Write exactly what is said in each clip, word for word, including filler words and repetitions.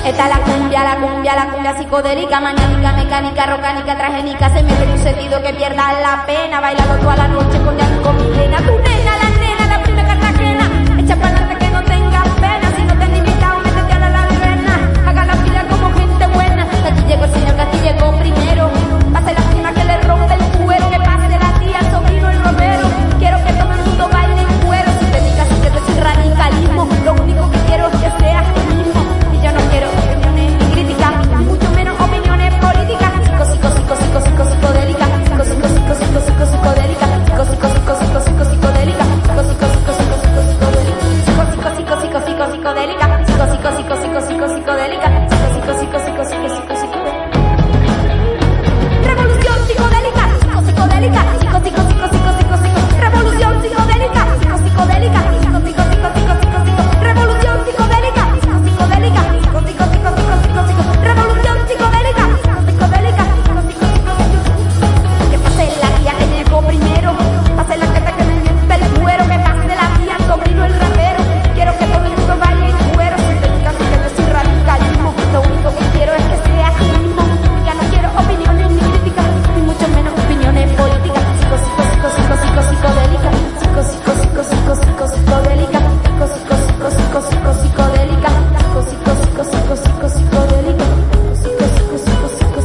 Esta es la cumbia, la cumbia, la cumbia psicodélica, magnética, mecánica, rocánica, transgénica. Se mete tu sentido que pierdas la pena. Bailando toda la noche con Dani, con Milena. Tu nena, la nena, la prima Cartagena. Echa para adelante que no tengas pena. Si no te han invitado, métete a la lagrena. Haga la vida como gente buena. Aquí llegó el señor, que aquí llegó primero. Pase la prima que le rompe el cuero. Que pase la tía, el sobrino, el romero. Quiero que todo el mundo baile en cuero. Si te digas que te sin radicalismo, lo único que quiero es que seas tú mismo. Y yo no quiero opiniones ni críticas, ni mucho menos opiniones políticas. Psico, psico, psico, psico, psico, psicodélica. Psico, psico, psico, psico, psico, psicodélica. Psico, psico, psico, psico, psico, psicodélica. Psico, psico, psico, psico, psico, psicodélica. Psico, psico, psico, psico, psico, psicodélica. Psico, psico, psico, psico, psico, psico, psicodélica. Revolución psicodélica. Psico, psicodélica. Psico, psico, psico, psico, psico, psico. Revolución psicodélica. Psico, psicodélica. Psico, psico, psico, psico, psico, psico. Revolución psicodélica. Psico, psicodélica. Psico, psico, psico, psico, psico, psico. Revolución psicodélica. Psico, psicodélica. Psico, psico, psico, psico. Que pase la tía que llegó primero. Pase la teta que me limpia el cuero. Que pase la tía, el sobrino, el rapero. Quiero que todo el mundo baile en cuero. Si te digan que no soy radicalismo, lo único que quiero es que seas tú mismo. Ya no quiero opiniones ni críticas, ni mucho menos opiniones políticas. Psico, psico, psico, psico, psico, psicodélica. Psico, psico, psico, psico, psico, psicodélica. Psico, psico, psico, psico, psico, psicodélica. Psico, psico, psico, psico, psico, psicodélica. Psico, psico, psico, psico,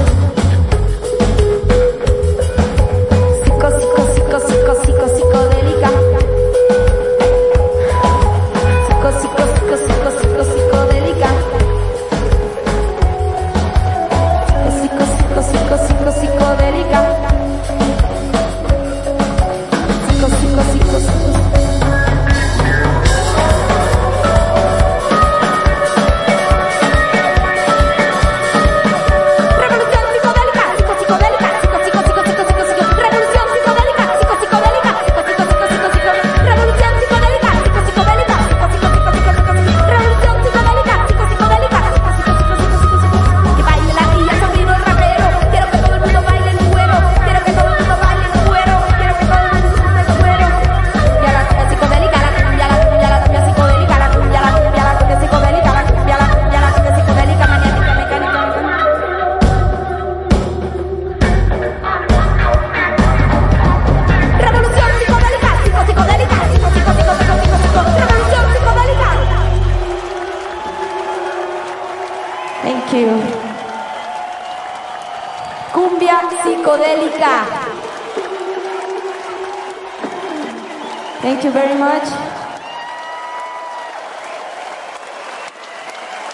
psicodélica. Psico, psico, psico, psico, psico, psicodélica. Psico, psico, psico, psico, psico, psicodélica. Psico, psico, psico, psico, psicodélica. Psico, psico, psico, psico. Revolución psicodélica. Psico, psicodélica. Psico, psico, psico, psico, psico, psico. Revolución psicodélica. Psico, psicodélica. Psico, psico, psico, psico, psico. Revolución psicodélica. Psico, psicodélica. Psico, psico, psico, psico, psico, psico. Revolución psicodélica. Psico, psicodélica. Psico, psico, psico, psico, psico, psico. Que baile la tía, el sobrino, el rapero. Quiero que todo el mundo baile en cuero. Quiero que todo el mundo baile en cuero. Quiero que todo el mundo baile en cuero. Ya la cumbia psicodélica, la cumbia, la cumbia, la cumbia psicodélica, la cumbia, la cumbia, la cumbia psicodélica, la cumbia, la cumbia, la cumbia psicodélica, magnética, mecánica, mecánica. Revolución psicodélica, psico, psicodélica, psico, psico, psico, psico, psico, psico. Revolución psicodélica. Thank you. Cumbia psicodélica. Thank you very much.